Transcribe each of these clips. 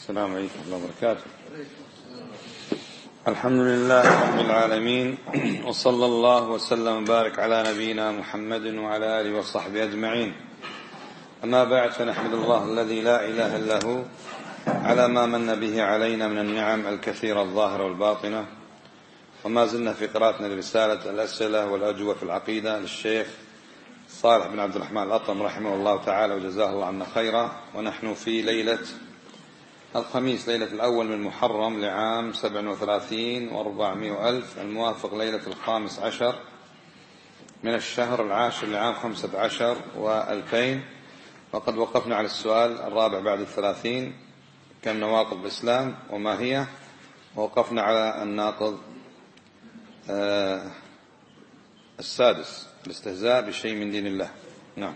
السلام عليكم ورحمة الله وبركاته. الحمد لله رب العالمين، وصلى الله وسلم وبارك على نبينا محمد وعلى آله وصحبه أجمعين. أما بعد، فنحمد الله الذي لا إله إلا هو على ما من به علينا من النعم الكثيرة الظاهرة والباطنة. وما زلنا في قراءتنا لرسالة الأسئلة والأجوبة في العقيدة للشيخ صالح بن عبد الرحمن الأطرم رحمه الله تعالى وجزاه الله عنا خيرا. ونحن في ليلة الخميس، ليلة الأول من محرم لعام 37 و400 الموافق ليلة 15 من الشهر العاشر لعام 15 و2000. وقد وقفنا على السؤال الرابع بعد 30: كم نواقض الإسلام وما هي؟ ووقفنا على الناقض السادس: الاستهزاء بشيء من دين الله. نعم.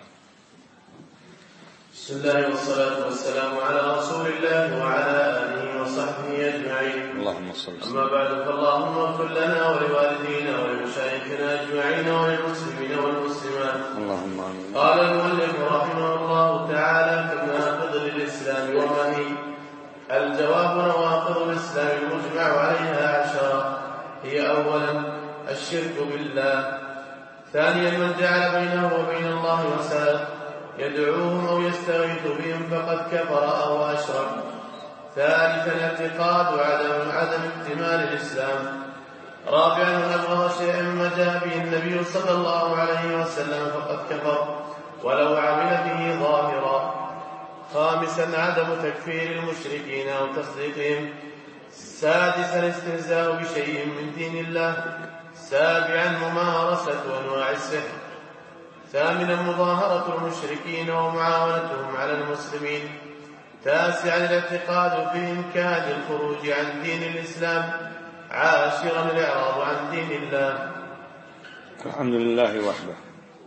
بسم الله والصلاة والسلام على رسول الله وعلى آله وصحبه أجمعين. اللهم صل وسلم. أما بعد، فاللهم اغفر لنا ولوالدينا ولمشايخنا أجمعين وللمسلمين والمسلمات. اللهم آمين. قال المؤلف رحمه الله تعالى: كم نواقض للإسلام وما هي؟ الجواب: نواقض الإسلام المجمع عليها 10. هي: أولا الشرك بالله. ثانيا من جعل بينه وبين الله وسائط يدعوهم أو يستغيث بهم فقد كفر أو أشرك. ثالثا الاعتقاد وعدم اكتمال الإسلام. رابعا من أبغض شيئا ما جاء به النبي صلى الله عليه وسلم فقد كفر ولو عمل به ظاهرا. خامسا عدم تكفير المشركين أو تصديقهم. سادسا الاستهزاء بشيء من دين الله. سابعا ممارسة أنواع السحر. ثامنا مظاهرة المشركين ومعاونتهم على المسلمين. تاسعا الاعتقاد في إمكان الخروج عن دين الإسلام. عاشرا الإعراض عن دين الله. الحمد لله وحده.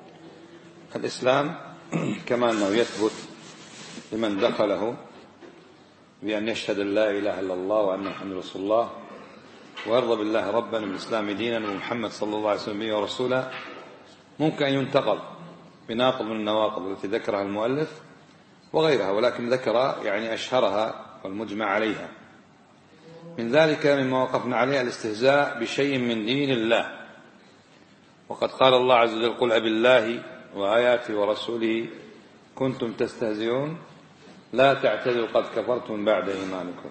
الإسلام كما أنه يثبت لمن دخله بأن يشهد أن لا إله إلا الله وأن محمد رسول الله، ويرضى بالله ربا وبالإسلام دينا ومحمد صلى الله عليه وسلم به ورسوله، ممكن أن ينتقل بناقض من النواقض التي ذكرها المؤلف وغيرها، ولكن ذكر يعني أشهرها والمجمع عليها. من ذلك مما وقفنا عليه الاستهزاء بشيء من دين الله. وقد قال الله عز وجل: قل أبالله وآياته ورسوله كنتم تستهزئون لا تعتذروا قد كفرتم بعد إيمانكم.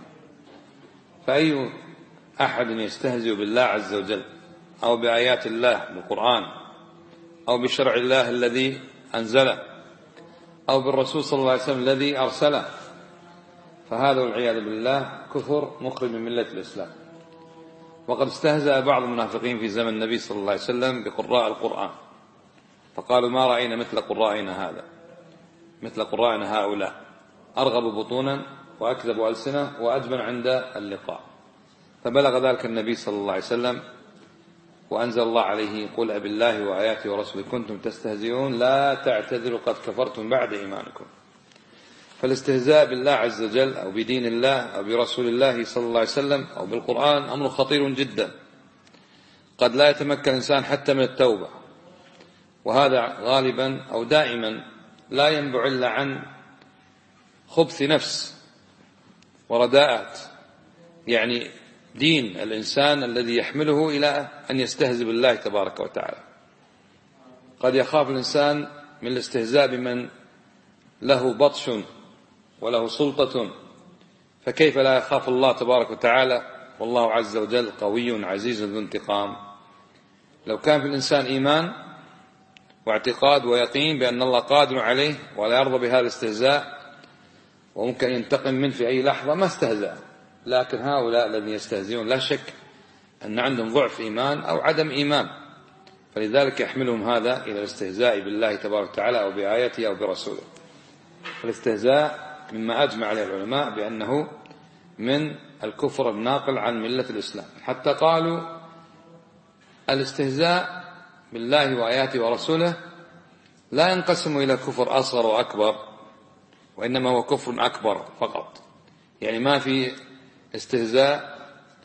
فأي أحد يستهزئ بالله عز وجل أو بآيات الله بالقرآن أو بشرع الله الذي أنزله أو بالرسول صلى الله عليه وسلم الذي أرسله، فهذا والعياذ بالله كفر مخرج من ملة الإسلام. وقد استهزأ بعض المنافقين في زمن النبي صلى الله عليه وسلم بقراء القرآن، فقالوا: ما رأينا مثل قرائنا هذا، مثل قرائنا هؤلاء، أرغب بطونا وأكذب ألسنة وأجبن عند اللقاء. فبلغ ذلك النبي صلى الله عليه وسلم وأنزل الله عليه: قل أبالله وآياته ورسوله كنتم تستهزئون لا تعتذروا قد كفرتم بعد إيمانكم. فالاستهزاء بالله عز وجل أو بدين الله أو برسول الله صلى الله عليه وسلم أو بالقرآن أمر خطير جدا، قد لا يتمكن الإنسان حتى من التوبة، وهذا غالبا أو دائما لا ينبع إلا عن خبث نفس ورداءات، يعني دين الإنسان الذي يحمله إلى أن يستهزئ بالله تبارك وتعالى. قد يخاف الإنسان من الاستهزاء بمن له بطش وله سلطة، فكيف لا يخاف الله تبارك وتعالى والله عز وجل قوي عزيز ذو انتقام. لو كان في الإنسان إيمان واعتقاد ويقين بأن الله قادر عليه ولا يرضى بهذا الاستهزاء وممكن ينتقم منه في أي لحظة ما استهزأ. لكن هؤلاء الذين يستهزئون لا شك أن عندهم ضعف إيمان أو عدم إيمان، فلذلك يحملهم هذا إلى الاستهزاء بالله تبارك وتعالى أو بآياته أو برسوله. فالاستهزاء مما أجمع عليه العلماء بأنه من الكفر الناقل عن ملة الإسلام، حتى قالوا الاستهزاء بالله وآياته ورسوله لا ينقسم إلى كفر أصغر وأكبر، وإنما هو كفر أكبر فقط. يعني ما في استهزاء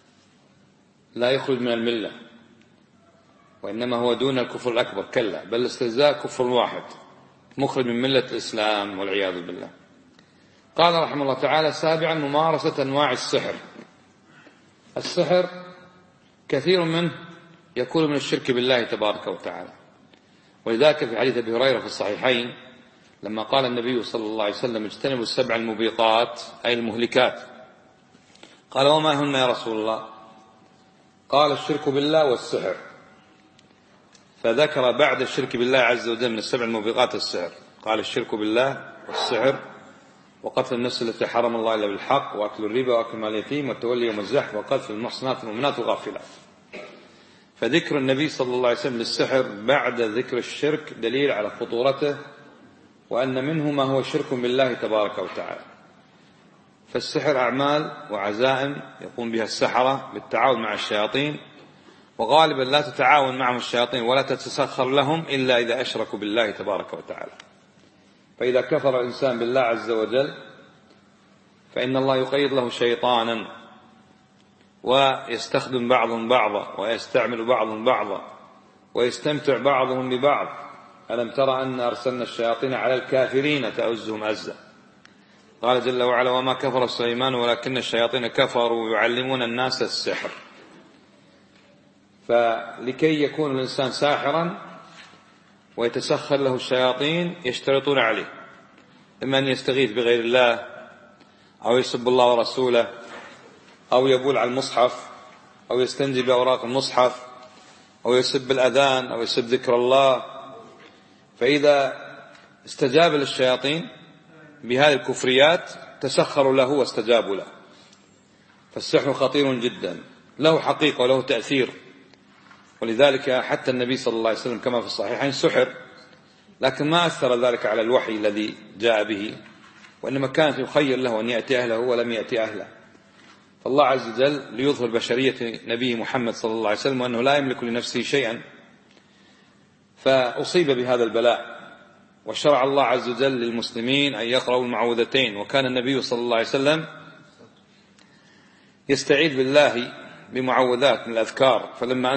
لا يخرج من الملة، وإنما هو دون الكفر الأكبر، كلا، بل الاستهزاء كفر واحد مخرج من ملة الإسلام والعياذ بالله. قال رحمه الله تعالى: سابعا ممارسة أنواع السحر. السحر كثير منه يكون من الشرك بالله تبارك وتعالى، ولذلك في حديث أبي هريرة في الصحيحين لما قال النبي صلى الله عليه وسلم: اجتنبوا السبع الموبقات أي المهلكات. قال: وما هن يا رسول الله؟ قال: الشرك بالله والسحر. فذكر بعد الشرك بالله عز وجل من السبع الموبقات السحر، قال: الشرك بالله والسحر وقتل النفس التي حرم الله إلا بالحق وأكل الربا وأكل مال اليتيم والتولي يوم الزحف وقذف المحصنات المؤمنات الغافلات. فذكر النبي صلى الله عليه وسلم للسحر بعد ذكر الشرك دليل على خطورته، وأن منه ما هو شرك بالله تبارك وتعالى. فالسحر أعمال وعزائم يقوم بها السحرة بالتعاون مع الشياطين، وغالبا لا تتعاون معهم الشياطين ولا تتسخر لهم إلا إذا أشركوا بالله تبارك وتعالى. فإذا كفر الإنسان بالله عز وجل فإن الله يقيض له شيطانا ويستخدم بعضهم بعضا ويستعمل بعضهم بعضا ويستمتع بعضهم ببعض. ألم ترى أن أرسلنا الشياطين على الكافرين تؤزهم أزا. قال جل وعلا: وما كفر سليمان ولكن الشياطين كفروا يعلمون الناس السحر. فلكي يكون الإنسان ساحرا ويتسخر له الشياطين يشترطون عليه إما أن يستغيث بغير الله، أو يسب الله ورسوله، أو يبول على المصحف، أو يستنجي بأوراق المصحف، أو يسب الأذان، أو يسب ذكر الله. فإذا استجاب للشياطين بهذه الكفريات تسخروا له واستجابوا له. فالسحر خطير جدا، له حقيقة وله تأثير، ولذلك حتى النبي صلى الله عليه وسلم كما في الصحيحين سحر، لكن ما أثر ذلك على الوحي الذي جاء به، وإنما كانت يخير له أن يأتي أهله ولم يأتي أهله. فالله عز وجل ليظهر بشرية نبي محمد صلى الله عليه وسلم وأنه لا يملك لنفسه شيئا، فأصيب بهذا البلاء. وشرع الله عز وجل للمسلمين أن يقرأوا المعوذتين، وكان النبي صلى الله عليه وسلم يستعيذ بالله بمعوذات من الأذكار. فلما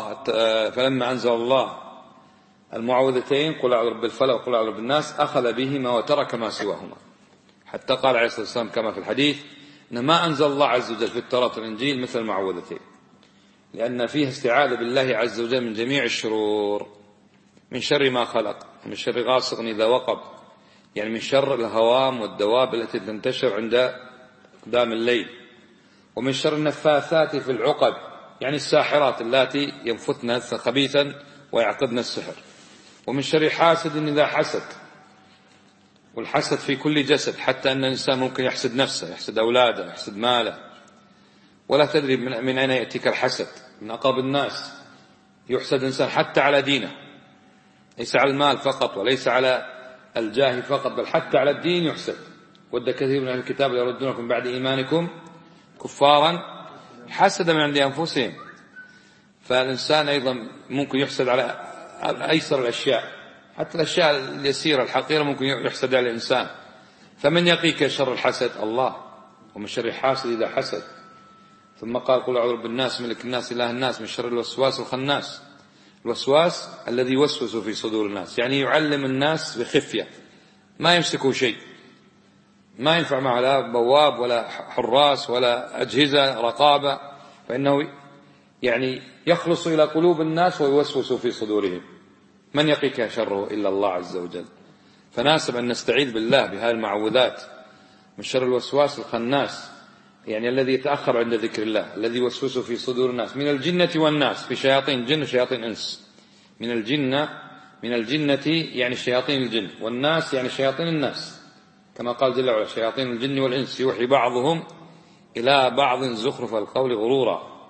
أنزل الله المعوذتين قل أعوذ برب الفلق وقل أعوذ برب الناس أخذ بهما وترك ما سواهما، حتى قال عليه الصلاة والسلام كما في الحديث: إن ما أنزل الله عز وجل في التوراة والإنجيل مثل المعوذتين، لأن فيها استعاذة بالله عز وجل من جميع الشرور، من شر ما خلق، من شر غاسق إذا وقب، يعني من شر الهوام والدواب التي تنتشر عند قدام الليل، ومن شر النفاثات في العقد، يعني الساحرات اللاتي ينفثن خبيثا ويعقدن السحر، ومن شر حاسد إذا حسد. والحسد في كل جسد، حتى أن الإنسان ممكن يحسد نفسه، يحسد أولاده، يحسد ماله، ولا تدري من أين يأتيك الحسد. من أقرب الناس يحسد إنسان حتى على دينه، ليس على المال فقط وليس على الجاه فقط، بل حتى على الدين يحسد. ود كثير من أهل الكتاب يردونكم بعد إيمانكم كفارا حسدا من عند أنفسهم. فالإنسان أيضا ممكن يحسد على أيسر الأشياء، حتى الأشياء اليسيرة الحقيرة ممكن يحسد على الإنسان. فمن يقيك شر الحسد؟ الله. ومن شر حاسد إذا حسد. ثم قال: قل أعوذ برب الناس ملك الناس إله الناس من شر الوسواس الخناس. الوسواس الذي يوسوس في صدور الناس، يعني يعلم الناس بخفية، ما يمسكوا شيء، ما ينفع معه لا بواب ولا حراس ولا أجهزة رقابة، فإنه يعني يخلص إلى قلوب الناس ويوسوس في صدورهم. من يقيك شره إلا الله عز وجل. فناسب أن نستعيذ بالله بهذه المعوذات من شر الوسواس الخناس، يعني الذي يتأخر عند ذكر الله، الذي يوسوس في صدور الناس من الجنة والناس، في شياطين جن وشياطين إنس. من الجنة يعني شياطين الجن، والناس يعني شياطين الناس، كما قال جل وعلا: شياطين الجن والإنس يوحي بعضهم إلى بعض زخرف القول غرورا.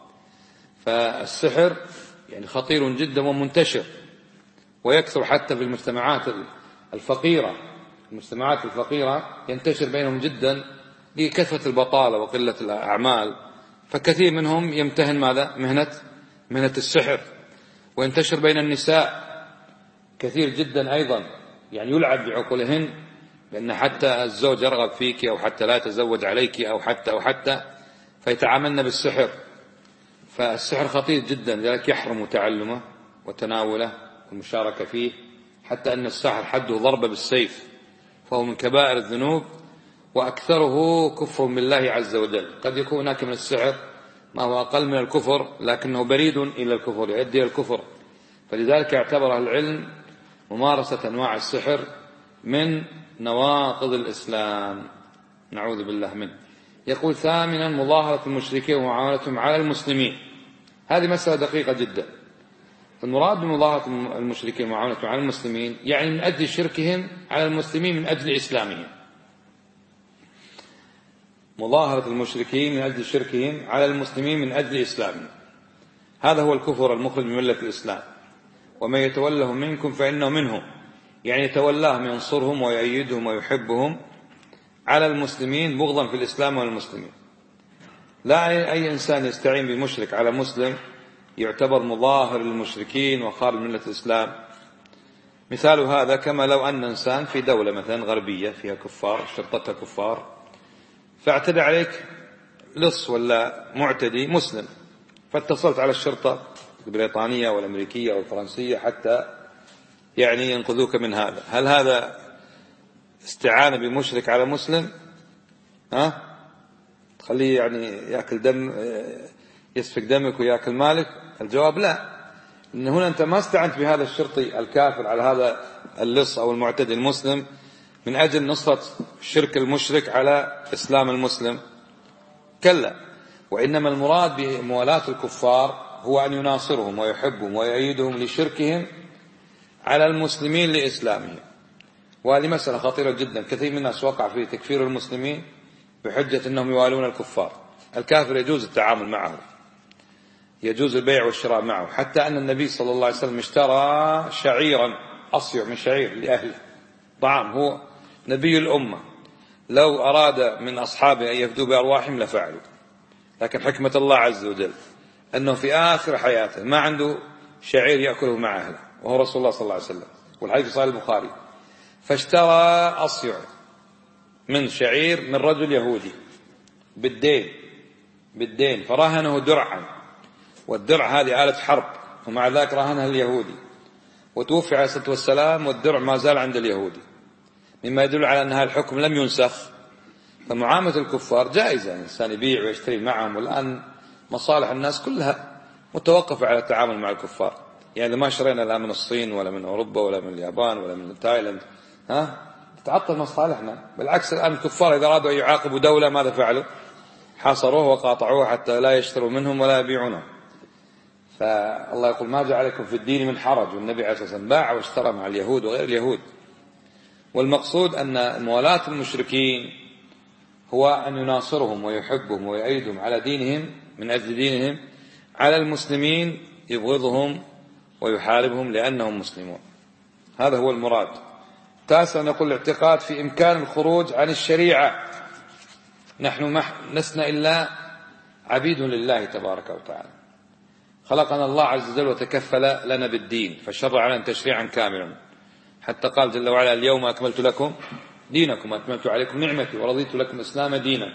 فالسحر يعني خطير جدا ومنتشر، ويكثر حتى في المجتمعات الفقيرة. المجتمعات الفقيرة ينتشر بينهم جدا لكثرة البطالة وقلة الأعمال، فكثير منهم يمتهن ماذا؟ مهنة السحر. وينتشر بين النساء كثير جدا أيضا، يعني يلعب بعقولهن، لأن حتى الزوج يرغب فيك، أو حتى لا يتزوج عليك، أو حتى فيتعاملن بالسحر. فالسحر خطير جدا، لذلك يحرم تعلمه وتناوله والمشاركة فيه، حتى أن السحر حده ضربة بالسيف، فهو من كبائر الذنوب، وأكثره كفر بالله عز وجل. قد يكون هناك من السحر ما هو أقل من الكفر لكنه بريد إلى الكفر، يؤدي إلى الكفر. فلذلك اعتبر العلم ممارسة أنواع السحر من نواقض الإسلام، نعوذ بالله منه. يقول ثامنا مظاهرة المشركين ومعاونتهم على المسلمين. هذه مسألة دقيقة جدا. المراد بمظاهرة المشركين ومعاونتهم على المسلمين يعني من أجل شركهم على المسلمين من أجل إسلامهم. مظاهرة المشركين من أجل شركهم على المسلمين من أجل إسلامهم، هذا هو الكفر المخرج من ملة الإسلام. ومن يتولهم منكم فإنه منهم، يعني يتولاهم ينصرهم ويؤيدهم ويحبهم على المسلمين بغضا في الإسلام والمسلمين. لا أي إنسان يستعين بمشرك على مسلم يعتبر مظاهر للمشركين وخارج من ملة الإسلام. مثال هذا كما لو أن إنسان في دولة مثلا غربية فيها كفار، شرطتها كفار، فاعتدى عليك لص ولا معتدي مسلم، فاتصلت على الشرطة البريطانية والأمريكية والفرنسية حتى يعني ينقذوك من هذا. هل هذا استعانة بمشرك على مسلم؟ تخليه يعني يأكل دم، يسفك دمك ويأكل مالك؟ الجواب لا، إن هنا أنت ما استعنت بهذا الشرطي الكافر على هذا اللص أو المعتدي المسلم من أجل نصرة شرك المشرك على إسلام المسلم، كلا. وإنما المراد بموالاة الكفار هو أن يناصرهم ويحبهم ويؤيدهم لشركهم على المسلمين لإسلامهم. وهذه مسألة خطيرة جدا. كثير من الناس وقع في تكفير المسلمين بحجة أنهم يوالون الكفار. الكافر يجوز التعامل معه، يجوز البيع والشراء معه، حتى أن النبي صلى الله عليه وسلم اشترى شعيرا، أصيع من شعير لأهله طعام، هو نبي الأمة، لو أراد من أصحابه أن يفدوا بأرواحهم لفعلوا. لكن حكمة الله عز وجل أنه في آخر حياته ما عنده شعير يأكله مع أهله، وهو رسول الله صلى الله عليه وسلم، والحديث في صحيح البخاري. فاشترى أصيع من شعير من رجل يهودي بالدين، فرهنه درعا، والدرع هذه آلة حرب، ومع ذلك رهنها اليهودي، وتوفي عليه الصلاة والسلام والدرع ما زال عند اليهودي، مما يدل على أن هذا الحكم لم ينسخ. فمعاملة الكفار جائزة، الإنسان يبيع ويشتري معهم، والآن مصالح الناس كلها متوقفة على التعامل مع الكفار. يعني ما شرينا لا من الصين ولا من أوروبا ولا من اليابان ولا من تايلاند تتعطل مصالحنا. بالعكس الآن الكفار إذا أرادوا أن يعاقبوا دولة ماذا فعلوا؟ حاصروه وقاطعوه حتى لا يشتروا منهم ولا يبيعونه. فالله يقول ما جعل لكم في الدين من حرج، والنبي عليه الصلاة والسلام باع واشترى مع اليهود وغير اليهود. والمقصود أن موالاة المشركين هو أن يناصرهم ويحبهم ويؤيدهم على دينهم من أجل دينهم على المسلمين، يبغضهم ويحاربهم لأنهم مسلمون. هذا هو المراد. تاسعا نقول الاعتقاد في إمكان الخروج عن الشريعة. نحن لسنا إلا عبيد لله تبارك وتعالى، خلقنا الله عز وجل وتكفل لنا بالدين، فشرع لنا تشريعا كاملا، حتى قال جل وعلا اليوم أكملت لكم دينكم وأتممت عليكم نعمتي ورضيت لكم الإسلام دينا.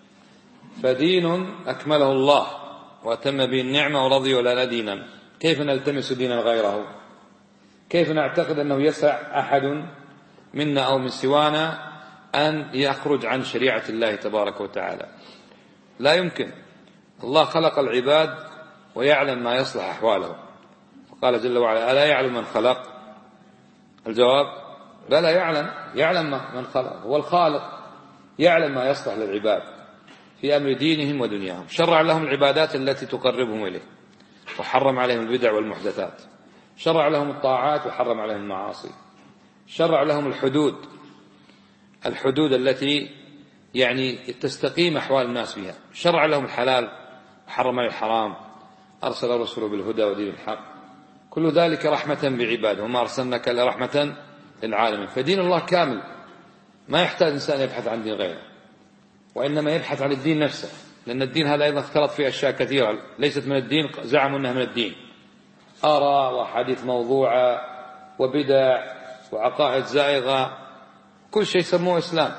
فدين أكمله الله وأتم به النعمة ورضي لنا دينا، كيف نلتمس دينا غيره؟ كيف نعتقد أنه يسع أحد منا أو من سوانا أن يخرج عن شريعة الله تبارك وتعالى؟ لا يمكن. الله خلق العباد ويعلم ما يصلح أحوالهم، وقال جل وعلا ألا يعلم من خلق؟ الجواب بلى يعلم من خلق، هو الخالق، يعلم ما يصلح للعباد في أمر دينهم ودنياهم. شرع لهم العبادات التي تقربهم إليه، وحرم عليهم البدع والمحدثات، شرع لهم الطاعات وحرم عليهم المعاصي، شرع لهم الحدود التي يعني تستقيم أحوال الناس بها، شرع لهم الحلال وحرم عليهم الحرام، أرسل رسوله بالهدى ودين الحق، كل ذلك رحمة بعباده، وما أرسلناك إلا رحمة للعالمين. فدين الله كامل، ما يحتاج إنسان يبحث عن دين غيره، وإنما يبحث عن الدين نفسه، لأن الدين هذا أيضا اختلط فيه أشياء كثيرة ليست من الدين، زعموا أنها من الدين، آراء وحديث موضوعة وبدع وعقائد زائغة، كل شيء سموه إسلام،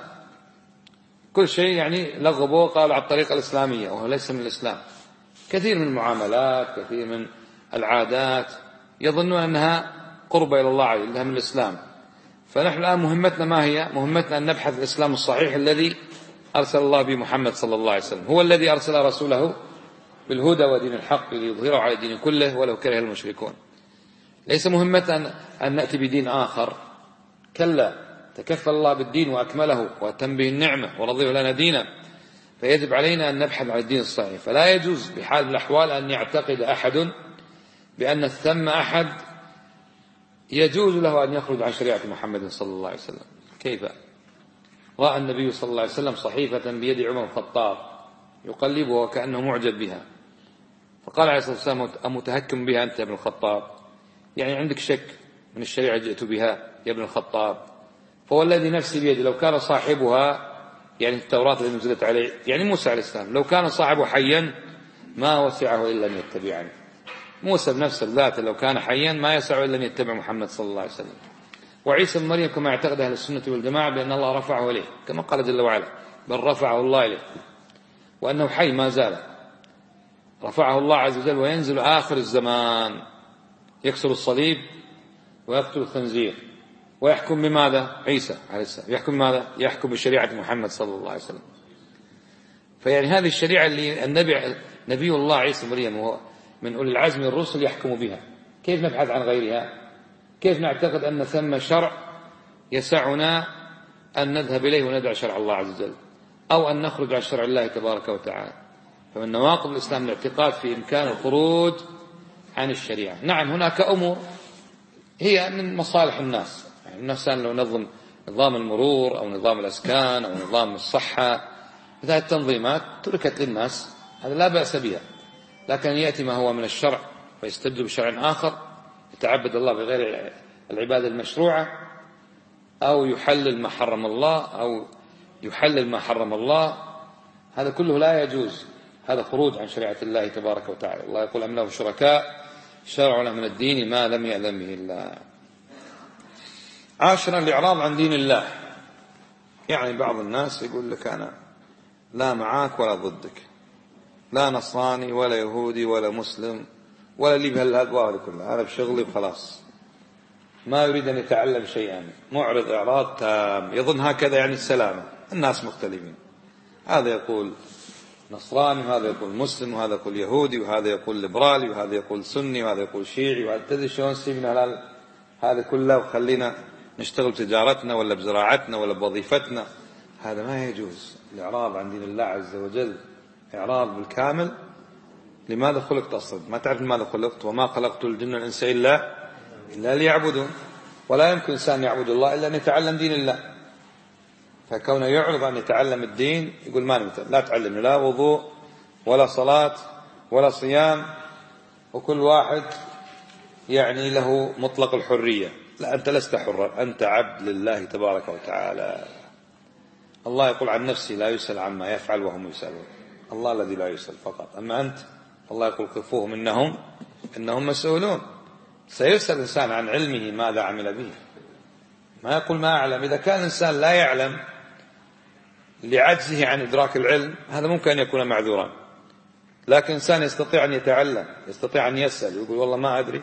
كل شيء يعني لغبوه قال على الطريقة الإسلامية وهو ليس من الإسلام. كثير من المعاملات، كثير من العادات يظنون أنها قرب إلى الله، أنها من الإسلام، فنحن الآن مهمتنا ما هي؟ مهمتنا أن نبحث الإسلام الصحيح الذي أرسل الله به محمد صلى الله عليه وسلم، هو الذي أرسل رسوله بالهدى ودين الحق ليظهره على الدين كله ولو كره المشركون. ليس مهمتنا أن نأتي بدين آخر، كلا، تكفل الله بالدين وأكمله وأتم به النعمة ورضيه لنا دينا، فيجب علينا أن نبحث عن الدين الصحيح. فلا يجوز بحال من الأحوال أن يعتقد أحد بأن ثم أحد يجوز له أن يخرج عن شريعة محمد صلى الله عليه وسلم. كيف؟ رأى النبي صلى الله عليه وسلم صحيفة بيد عمر الخطاب يقلبها وكأنه معجب بها، فقال عليه الصلاة والسلام: أمتهكم بها أنت يا ابن الخطاب؟ يعني عندك شك من الشريعة جئت بها يا ابن الخطاب؟ فهو الذي نفسي بيده لو كان صاحبها، يعني التوراة التي نزلت عليه، يعني موسى عليه السلام، لو كان صاحبه حيا ما وسعه إلا أن يتبعني. موسى بنفس الذات لو كان حيا ما يسعه إلا أن يتبع محمد صلى الله عليه وسلم. وعيسى بن مريم كما اعتقد أهل السنة والجماعة بأن الله رفعه إليه، كما قال جل وعلا: بل رفعه الله إليه، وأنه حي ما زال، رفعه الله عز وجل، وينزل آخر الزمان يكسر الصليب ويقتل الخنزير ويحكم بماذا؟ عيسى عليه السلام يحكم بماذا؟ يحكم بشريعة محمد صلى الله عليه وسلم. فيعني هذه الشريعة اللي نبي الله عيسى مريم وهو من أولي العزم الرسل يحكم بها، كيف نبحث عن غيرها؟ كيف نعتقد أن ثم شرع يسعنا أن نذهب إليه وندع شرع الله عز وجل، أو أن نخرج عن شرع الله تبارك وتعالى؟ فمن نواقض الإسلام الاعتقاد في إمكان الخروج عن الشريعة. نعم هناك أمور هي من مصالح الناس، يعني الإنسان لو نظم نظام المرور أو نظام الأسكان أو نظام الصحة، هذه التنظيمات تركت للناس، هذا لا بأس بها، لكن يأتي ما هو من الشرع ويستبدل بشرع آخر يتعبد الله بغير العبادة المشروعة، أو يحلل ما حرم الله أو يحلل ما حرم الله، هذا كله لا يجوز، هذا خروج عن شريعة الله تبارك وتعالى. الله يقول: أم له شركاء شرعوا له من الدين ما لم يأذن به الله. 10 الإعراض عن دين الله. يعني بعض الناس يقول لك: أنا لا معاك ولا ضدك، لا نصراني ولا يهودي ولا مسلم ولا لي بهالأدوار هذه كلها، أنا بشغلي وخلاص، ما يريد أن يتعلم شيئا، معرض إعراض تام، يظن هكذا يعني السلامة. الناس مختلفين، هذا يقول نصراني وهذا يقول مسلم وهذا يقول يهودي وهذا يقول ليبرالي وهذا يقول سني وهذا يقول شيعي، وهذا تدري شلون سيبنا هذا كله وخلينا نشتغل بتجارتنا ولا بزراعتنا ولا بوظيفتنا. هذا ما يجوز. الإعراض عن دين الله عز وجل إعراض بالكامل. لماذا خلقت أصلا؟ ما تعرف لماذا خلقت؟ وما خلقت الجن والإنس إلا ليعبدون. ولا يمكن إنسان يعبد الله إلا أن يتعلم دين الله. فكونه يعرض أن يتعلم الدين يقول: ما لا تعلمني لا وضوء ولا صلاة ولا صيام، وكل واحد يعني له مطلق الحرية. لا، أنت لست حرا، أنت عبد لله تبارك وتعالى. الله يقول عن نفسه: لا يسأل عما يفعل وهم يسألون. الله الذي لا يسأل فقط، أما أنت الله يقول: قفوهم إنهم مسؤولون. سيسأل الإنسان عن علمه ماذا عمل به، ما يقول ما أعلم. إذا كان الإنسان لا يعلم لعجزه عن إدراك العلم، هذا ممكن أن يكون معذورا. لكن إنسان يستطيع أن يتعلم، يستطيع أن يسأل، يقول والله ما أدري.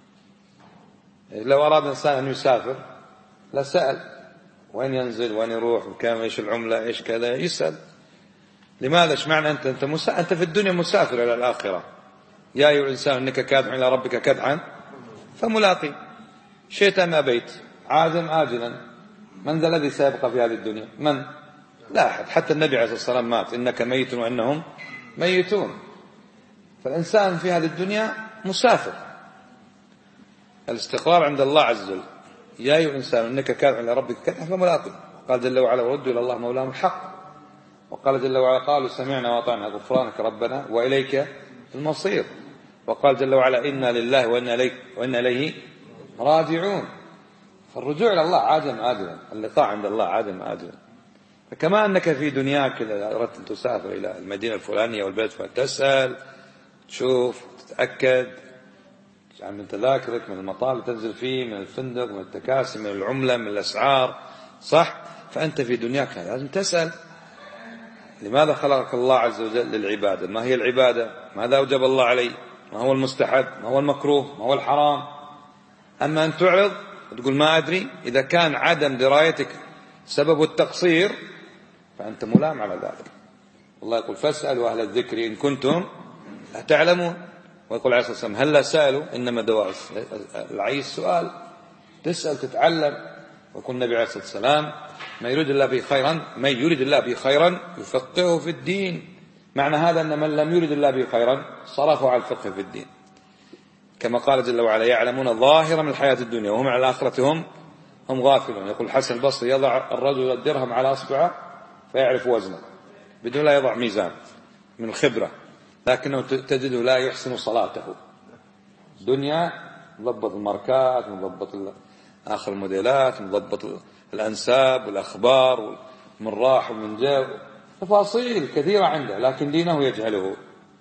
لو أراد إنسان أن يسافر لسأل وين ينزل وين يروح وكم إيش العملة إيش كذا، يسأل. لماذا؟ إيش معنى أنت في الدنيا مسافر إلى الآخرة. يا أيها الإنسان إنك كادح إلى ربك كدحا فملاقي، شئت أم أبيت عازم آجلا. من ذا الذي سيبقى في هذه الدنيا؟ من؟ لا أحد. حتى النبي عليه الصلاة والسلام مات: إنك ميت وإنهم ميتون. فالإنسان في هذه الدنيا مسافر. الاستقرار عند الله عز وجل. يا أيها الإنسان إنك كادح إلى ربك كدحا فملاقي. قال جل وعلا: وردوا إلى الله مولاهم الحق. وقال جل وعلا: قالوا سمعنا وأطعنا غفرانك ربنا وإليك المصير. وقال جل وعلا: إنا لله وإنا إليه راجعون. فالرجوع إلى الله عاجل آجلا، اللقاء عند الله عاجل آجلا. فكما أنك في دنياك إذا أردت أن تسافر إلى المدينة الفلانية والبلد فتسأل، تشوف، تتأكد من تذاكرك، من المطار اللي تنزل فيه، من الفندق، من التكاسي، من العملة، من الأسعار، صح؟ فأنت في دنياك لازم تسأل: لماذا خلقك الله عز وجل؟ للعبادة. ما هي العبادة؟ ماذا أوجب الله عليه؟ ما هو المستحب؟ ما هو المكروه؟ ما هو الحرام؟ أما أن تعرض وتقول ما أدري، إذا كان عدم درايتك سبب التقصير فأنت ملام على ذلك. الله يقول فاسألوا أهل الذكر إن كنتم لا تعلمون، ويقول عليه الصلاة والسلام هل لا سألوا إنما دواء العي السؤال، تسأل تتعلم. ويقول النبي عليه الصلاة والسلام من يريد الله به خيرا يفقهه في الدين. معنى هذا أن من لم يريد الله به خيرا صرفه على الفقه في الدين، كما قال جل وعلا يعلمون ظاهرا من الحياة الدنيا وهم على الآخرة هم غافلون. يقول الحسن البصري يضع الرجل الدرهم على أصبعه فيعرف وزنه بدون لا يضع ميزان من الخبرة، لكنه تجده لا يحسن صلاته. دنيا مضبط الماركات، مضبط آخر الموديلات، مضبط الأنساب والأخبار ومن راح ومن جاء، تفاصيل كثيرة عنده، لكن دينه يجهله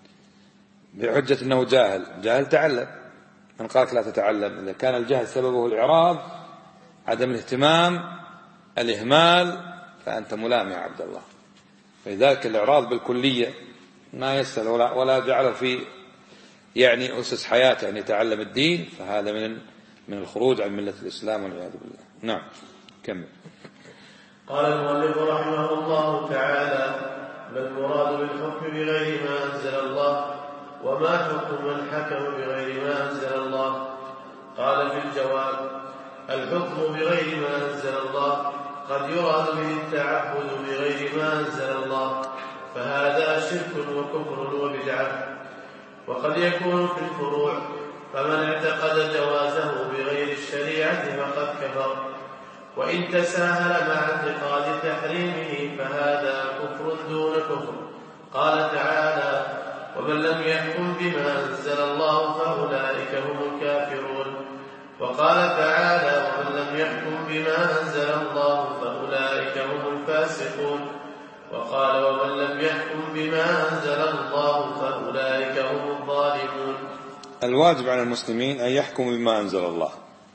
بحجة أنه جاهل تعلم. من قالك لا تتعلم؟ إذا كان الجهل سببه الإعراض، عدم الاهتمام، الإهمال، فأنت ملام يا عبد الله. فلذلك الإعراض بالكلية ما يسأل ولا جعله في يعني أسس حياته أن يتعلم الدين، فهذا من الخروج عن ملة الإسلام والعياذ بالله. نعم كمل. قال المؤلف رحمه الله تعالى ما المراد بالحكم بغير ما أنزل الله، وما حكم من حكم بغير ما أنزل الله؟ قال في الجواب الحكم بغير ما أنزل الله قد يراد به التعبد بغير ما أنزل الله، فهذا شرك وكفر وبدعة. وقد يكون في الفروع، فمن اعتقد جوازه بغير الشريعة فقد كفر، وإن تساهل مع اعتقاد تحريمه فهذا كفر دون كفر. قال تعالى ومن لم يحكم بما أنزل الله فأولئك هم الكافرون. وقال تعالى ومن لم يحكم بما أنزل الله فأولئك هم الفاسقون. وقال ومن لم يحكم بما أنزل الله فأولئك هم الظالمون. الواجب على المسلمين أن يحكموا بما أنزل الله،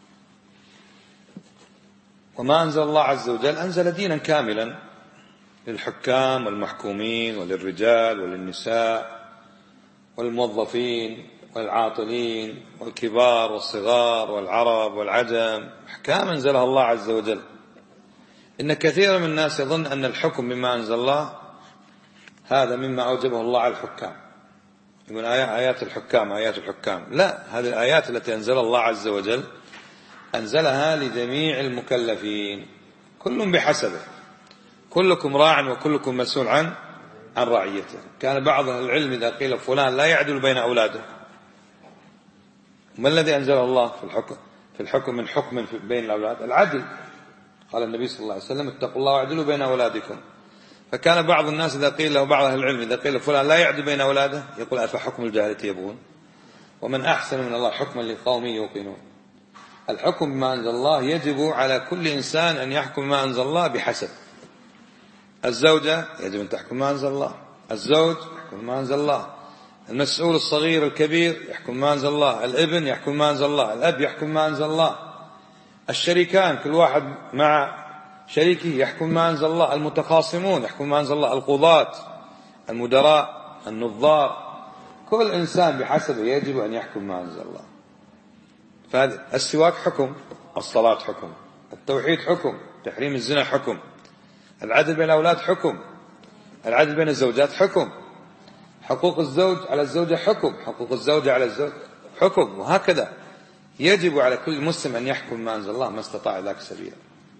وما أنزل الله عز وجل أنزل دينا كاملا للحكام والمحكومين وللرجال وللنساء والموظفين والعاطلين والكبار والصغار والعرب والعجم، أحكام أنزلها الله عز وجل. إن كثير من الناس يظن أن الحكم بما أنزل الله هذا مما أوجبه الله على الحكام، يقول آيات الحكام. لا، هذه الآيات التي أنزل الله عز وجل أنزلها لجميع المكلفين، كل بحسبه، كلكم راع وكلكم مسؤول عن رعيته. كان بعض أهل العلم إذا قيل فلان لا يعدل بين أولاده، ما الذي أنزل الله في الحكم من حكم بين الأولاد؟ العدل. قال النبي صلى الله عليه وسلم اتقوا الله واعدلوا بين أولادكم. فكان بعض الناس إذا قيل له، بعض أهل العلم إذا قيل فلان لا يعدل بين أولاده يقول أفحكم الجاهلية يبغون ومن أحسن من الله حكما لقوم يوقنون. الحكم بما أنزل الله يجب على كل إنسان أن يحكم بما أنزل الله بحسب. الزوجة يجب أن تحكم بما أنزل الله، الزوج يحكم بما أنزل الله، المسؤول الصغير الكبير يحكم بما أنزل الله، الابن يحكم بما أنزل الله، الأب يحكم بما أنزل الله، الشريكان كل واحد مع شريكه يحكم بما أنزل الله، المتخاصمون يحكم بما أنزل الله، القضاة، المدراء، النظار، كل إنسان بحسبه يجب أن يحكم بما أنزل الله. فالسواك حكم، الصلاة حكم، التوحيد حكم، تحريم الزنا حكم، العدل بين الأولاد حكم، العدل بين الزوجات حكم، حقوق الزوج على الزوجة حكم، حقوق الزوجة على الزوج حكم، وهكذا يجب على كل مسلم أن يحكم ما أنزل الله ما استطاع ذاك سبيلا.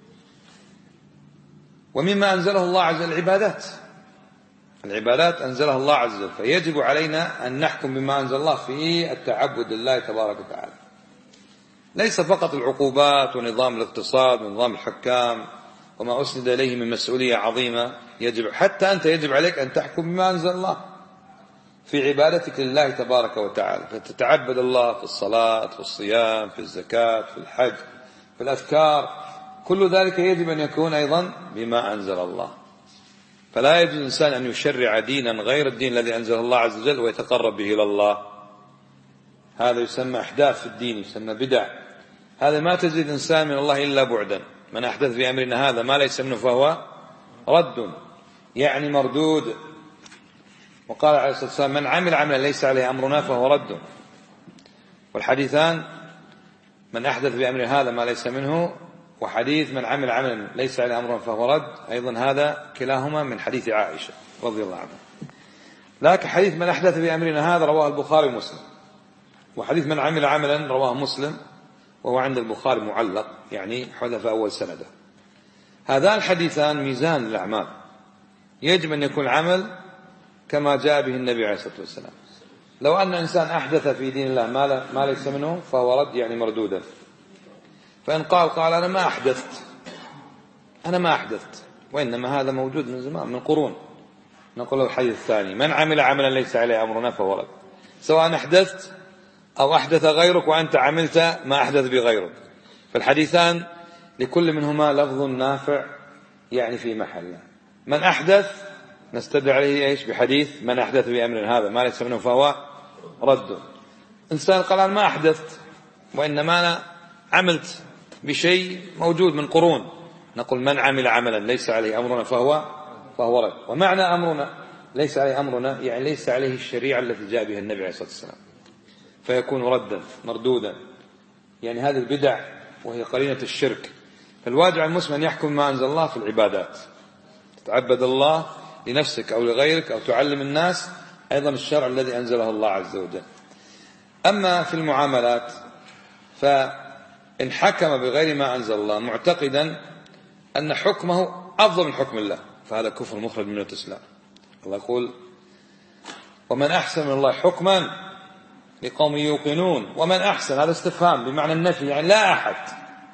ومما أنزله الله عز وجل العبادات أنزلها الله عز وجل، فيجب علينا أن نحكم بما أنزل الله في التعبد لله تبارك وتعالى، ليس فقط العقوبات ونظام الاقتصاد ونظام الحكام وما أسند إليه من مسؤولية عظيمة. يجب حتى أنت يجب عليك أن تحكم بما أنزل الله في عبادتك لله تبارك وتعالى، فتتعبد الله في الصلاة، في الصيام، في الزكاة، في الحج، في الأذكار، كل ذلك يجب أن يكون أيضا بما أنزل الله. فلا يجوز الإنسان أن يشرع دينا غير الدين الذي أنزل الله عز وجل ويتقرب به إلى الله، هذا يسمى إحداث في الدين، يسمى بدع. هذا ما تزيد الإنسان من الله إلا بعدا. من أحدث في أمرنا هذا ما ليس منه فهو رد، يعني مردود. وقال عليه الصلاة والسلام: من عمل عملا ليس عليه أمرنا فهو رد. والحديثان من أحدث بأمر هذا ما ليس منه، وحديث من عمل عملا ليس عليه أمر فهو رد، أيضا هذا كلاهما من حديث عائشة رضي الله عنها. لكن حديث من أحدث بأمرنا هذا رواه البخاري ومسلم، وحديث من عمل عملا رواه مسلم وهو عند البخاري معلق، يعني حذف أول سنده. هذان الحديثان ميزان الأعمال، يجب أن يكون العمل كما جاء به النبي عليه الصلاة والسلام. لو أن إنسان أحدث في دين الله ما ليس منه فهو رد، يعني مردودا. فإن قال أنا ما أحدثت وإنما هذا موجود من زمان من قرون، نقول له الحديث الثاني من عمل عملا ليس عليه أمرنا فهو رد، سواء أحدثت أو أحدث غيرك وأنت عملت ما أحدث بغيرك. فالحديثان لكل منهما لفظ نافع يعني في محله. من أحدث نستدل عليه إيش؟ بحديث من أحدث بأمر هذا ما ليس منه فهو رد. إنسان قال أنا ما أحدثت وإنما أنا عملت بشيء موجود من قرون، نقول من عمل عملا ليس عليه أمرنا فهو رد. ومعنى أمرنا ليس عليه أمرنا يعني ليس عليه الشريعة التي جاء بها النبي عليه الصلاة والسلام، فيكون ردا مردودا. يعني هذه البدع وهي قرينة الشرك. فالواجب على المسلم أن يحكم ما أنزل الله في العبادات، تتعبد الله لنفسك أو لغيرك أو تعلم الناس أيضا الشرع الذي أنزله الله عز وجل. أما في المعاملات فإن حكم بغير ما أنزل الله معتقدا أن حكمه أفضل من حكم الله فهذا كفر مخرج من الإسلام. الله يقول ومن أحسن من الله حكما لقوم يوقنون. ومن أحسن هذا استفهام بمعنى النفي، يعني لا أحد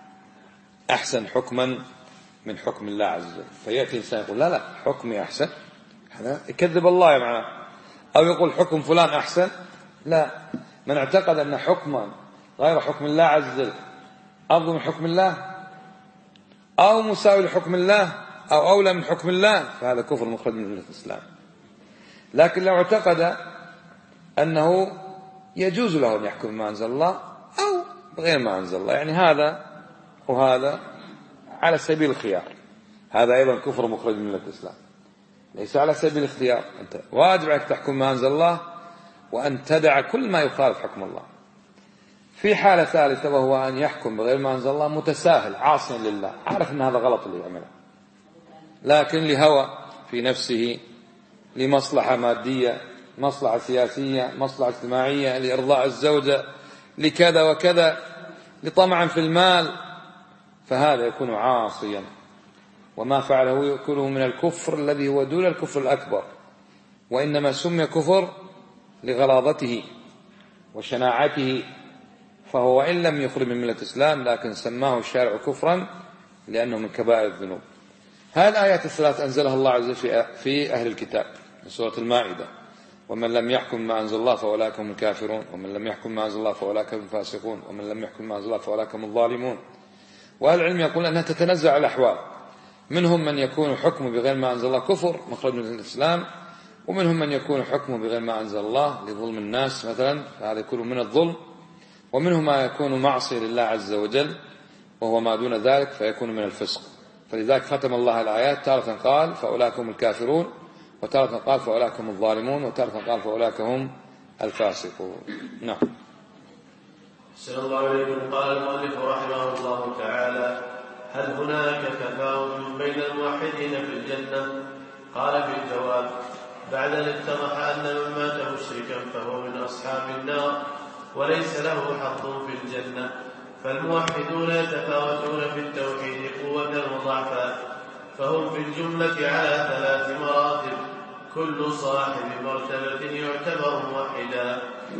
أحسن حكما من حكم الله عز وجل. فيأتي إنسان يقول لا حكمي أحسن، هذا يكذب الله معناه. أو يقول حكم فلان أحسن، لا. من اعتقد أن حكما غير حكم الله عز وجل أفضل من حكم الله أو مساوي لحكم الله أو أولى من حكم الله فهذا كفر مخرج من الإسلام. لكن لو اعتقد أنه يجوز له أن يحكم ما أنزل الله أو بغير ما أنزل الله، يعني هذا وهذا على سبيل الخيار، هذا أيضا كفر مخرج من الإسلام. ليس على سبيل الاختيار، أنت واجب عليك تحكم ما أنزل الله وأن تدع كل ما يخالف حكم الله. في حالة ثالثة وهو أن يحكم بغير ما أنزل الله متساهل عاصيا لله، عارف أن هذا غلط اللي يعمله لكن لهوى في نفسه، لمصلحة مادية، مصلحة سياسية، مصلحة اجتماعية، لإرضاء الزوجة، لكذا وكذا، لطمع في المال، فهذا يكون عاصيا. وما فعله يكون من الكفر الذي هو دون الكفر الأكبر، وإنما سمي كفر لغلاظته وشناعته، فهو وإن لم يخرج من ملة الإسلام لكن سماه الشارع كفرا لأنه من كبائر الذنوب. هذه الآيات الثلاث أنزلها الله عز وجل في أهل الكتاب في سورة المائدة: ومن لم يحكم ما أنزل الله فأولئك هم الكافرون، ومن لم يحكم ما أنزل الله فأولئك هم الفاسقون، ومن لم يحكم ما أنزل الله فأولئك هم الظالمون. وأهل العلم يقول أنها تتنزع الأحوال، منهم من يكون حكمه بغير ما أنزل الله كفر مخرج من الإسلام، ومنهم من يكون حكمه بغير ما أنزل الله لظلم الناس مثلا فهذا يكون من الظلم، ومنهم ما يكون معصية لله عز وجل وهو ما دون ذلك فيكون من الفسق. فلذلك ختم الله الآيات، تارة قال فأولئك هم الكافرون، وتارة قال فأولئك هم الظالمون، وتارة قال فأولئك هم الفاسقون. نعم. أحسن الله إليكم. قال المؤلف رحمه الله تعالى: هل هناك تفاوت بين الموحدين في الجنة؟ قال في الجواب: بعد أن اتضح أن من مات مشركا فهو من أصحاب النار وليس له حظ في الجنة، فالموحدون يتفاوتون في التوحيد قوة وضعفا، فهم في الجملة على 3 مراتب، كل صاحب مرتبة يعتبر موحدا.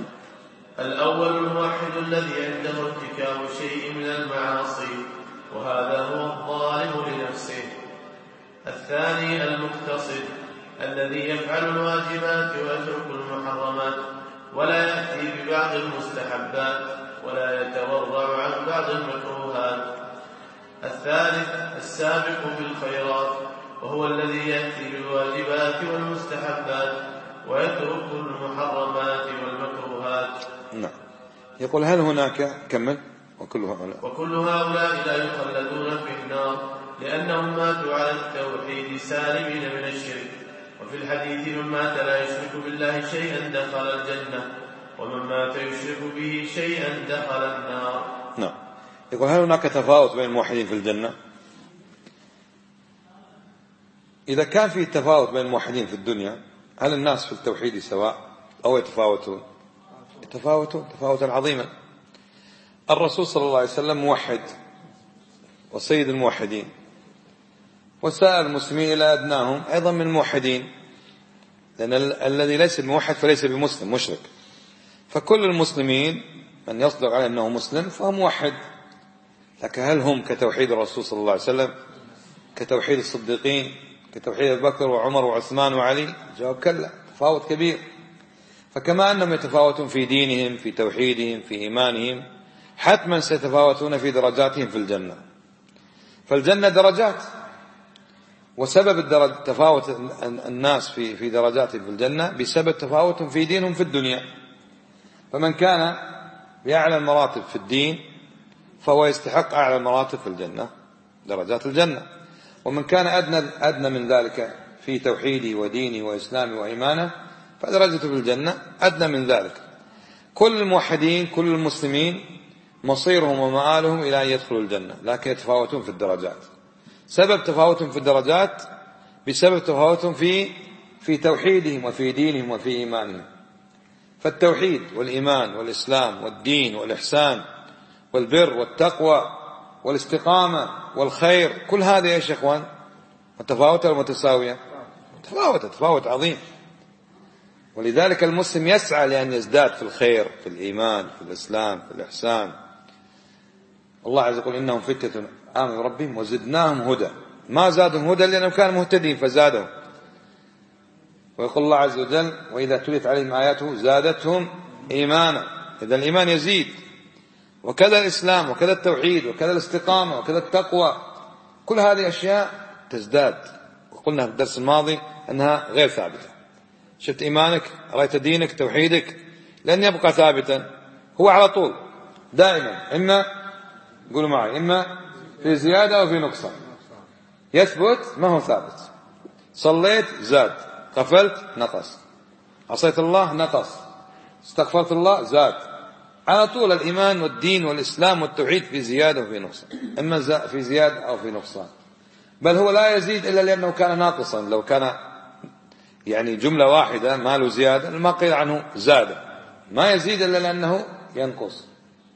الأول الموحد الذي عنده ارتكاب شيء من المعاصي وهذا هو الظالم لنفسه. الثاني المقتصد الذي يفعل الواجبات ويترك المحرمات ولا يأتي ببعض المستحبات ولا يتورع عن بعض المكروهات. الثالث السابق بالخيرات وهو الذي يأتي بالواجبات والمستحبات ويترك المحرمات والمكروهات. نعم. يقول هل هناك كمل وكل هؤلاء لا يخلدون في النار لأنهم ماتوا على التوحيد سالمين من الشرك. وفي الحديث: من مات لا يشرك بالله شيئا دخل الجنة، ومن مات يشرك به شيئا دخل النار. نعم. يقول هل هناك تفاوت بين الموحدين في الجنة؟ إذا كان في تفاوت بين الموحدين في الدنيا، هل الناس في التوحيد سواء أو يتفاوتون؟ يتفاوتون تفاوتا عظيما. الرسول صلى الله عليه وسلم موحد وسيد الموحدين، وسائر المسلمين إلى أدناهم أيضا من الموحدين، لأن الذي ليس بموحد فليس بمسلم، مشرك. فكل المسلمين من يصدق عليه أنه مسلم فهو موحد. لكن هل هم كتوحيد الرسول صلى الله عليه وسلم، كتوحيد الصديقين، كتوحيد أبي بكر وعمر وعثمان وعلي؟ جواب كلا، تفاوت كبير. فكما أنهم يتفاوتون في دينهم، في توحيدهم، في إيمانهم، حتما سيتفاوتون في درجاتهم في الجنة. فالجنة درجات، وسبب تفاوت الناس في درجاتهم في الجنة بسبب تفاوتهم في دينهم في الدنيا. فمن كان بأعلى المراتب في الدين فهو يستحق أعلى المراتب في الجنة، درجات الجنة. ومن كان أدنى من ذلك في توحيده ودينه وإسلامه وإيمانه فدرجته في الجنة أدنى من ذلك. كل الموحدين كل المسلمين مصيرهم ومآلهم إلى أن يدخلوا الجنة، لكن يتفاوتون في الدرجات. سبب تفاوتهم في الدرجات بسبب تفاوتهم في توحيدهم وفي دينهم وفي إيمانهم. فالتوحيد والإيمان والإسلام والدين والإحسان والبر والتقوى والاستقامة والخير، كل هذه يا إخوان متفاوتة ومتساوية؟ تفاوت، تفاوت عظيم. ولذلك المسلم يسعى لأن يزداد في الخير، في الإيمان، في الإسلام، في الإحسان. الله عز وجل إنهم فتنة آمنوا بربهم وزدناهم هدى. ما زادهم هدى لأنهم كانوا مهتدين فزادهم. ويقول الله عز وجل وإذا تليت عليهم آياته زادتهم إيمانا. إذا الإيمان يزيد، وكذا الإسلام وكذا التوحيد وكذا الاستقامة وكذا التقوى، كل هذه أشياء تزداد. وقلنا في الدرس الماضي أنها غير ثابتة. شفت إيمانك، رأيت دينك، توحيدك لن يبقى ثابتا، هو على طول دائما إما، قولوا معي، إما في زيادة أو في نقصان. يثبت ما هو ثابت. صليت زاد، غفلت نقص، عصيت الله نقص، استغفرت الله زاد. على طول الإيمان والدين والإسلام والتوحيد في زيادة وفي نقصان، إما في زيادة أو في نقصان. بل هو لا يزيد إلا لأنه كان ناقصا. لو كان يعني جملة واحدة ما له زيادة ما قيل عنه زاد، ما يزيد إلا لأنه ينقص.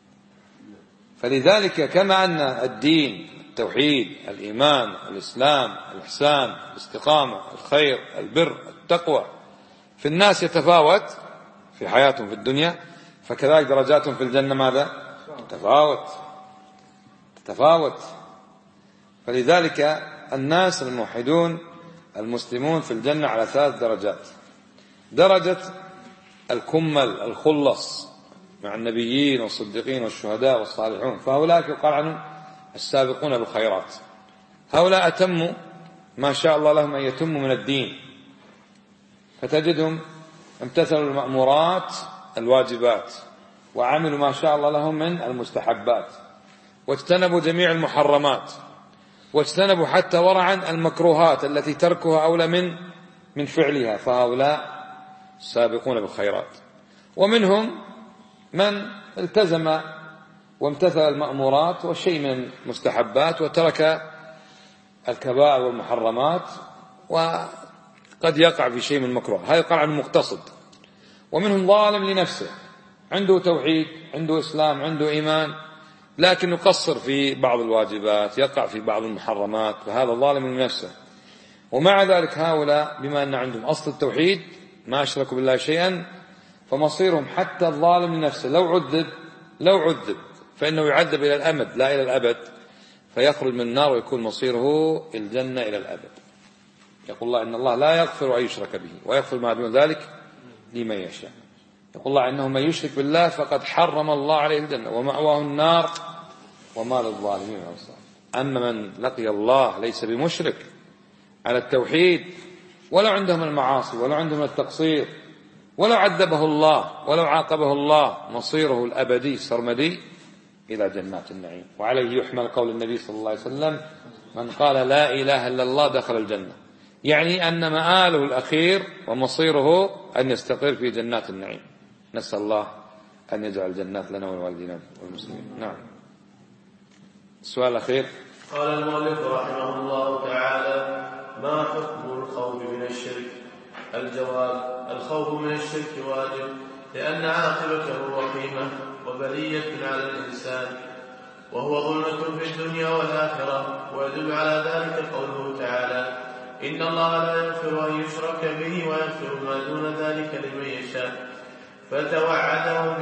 فلذلك كما أن الدين، التوحيد، الإيمان، الإسلام، الإحسان، الاستقامة، الخير، البر، التقوى في الناس يتفاوت في حياتهم في الدنيا، فكذلك درجاتهم في الجنة ماذا؟ تتفاوت. فلذلك الناس الموحدون المسلمون في الجنة على 3 درجات. درجة الكمل الخلص مع النبيين والصديقين والشهداء والصالحون، فهؤلاء يقال عنهم السابقون بالخيرات. هؤلاء أتموا ما شاء الله لهم أن يتموا من الدين، فتجدهم امتثلوا المأمورات الواجبات، وعملوا ما شاء الله لهم من المستحبات، واجتنبوا جميع المحرمات، واجتنبوا حتى ورعا المكروهات التي تركها أولى من فعلها. فهؤلاء السابقون بالخيرات. ومنهم من التزم وامتثل المأمورات وشيء من المستحبات وترك الكبائر والمحرمات، وقد يقع في شيء من المكروه، هذا يقع عنه مقتصد. ومنهم ظالم لنفسه، عنده توحيد، عنده إسلام، عنده إيمان، لكن يقصر في بعض الواجبات، يقع في بعض المحرمات، فهذا ظالم لنفسه. ومع ذلك هؤلاء بما أن عندهم أصل التوحيد ما أشركوا بالله شيئا، فمصيرهم حتى الظالم لنفسه لو عذب فإنه يعذب إلى الأمد لا إلى الأبد، فيخرج من النار ويكون مصيره الجنة إلى الأبد. يقول الله إن الله لا يغفر أن يشرك به ويغفر ما دون ذلك لمن يشاء. يقول الله إنه من يشرك بالله فقد حرم الله عليه الجنة ومأواه النار وما للظالمين من أنصار. أما من لقي الله ليس بمشرك على التوحيد، ولو عندهم المعاصي ولو عندهم التقصير ولو عذبه الله ولو عاقبه الله، مصيره الأبدي سرمدي إلى جنات النعيم. وعليه يحمل قول النبي صلى الله عليه وسلم من قال لا إله إلا الله دخل الجنة، يعني أن مآله الأخير ومصيره أن يستقر في جنات النعيم. نسأل الله أن يجعل الجنات لنا ولوالدينا والمسلمين. نعم. السؤال الأخير. قال المؤلف رحمه الله تعالى: ما حكم الخوف من الشرك؟ الجواب: الخوف من الشرك واجب، لأن عاقبته وخيمة وبلية على الإنسان، وهو ظلمة في الدنيا والآخرة. ويدل على ذلك قوله تعالى: إن الله لا يغفر أن يشرك به ويغفر ما دون ذلك لمن يشاء. فتوعده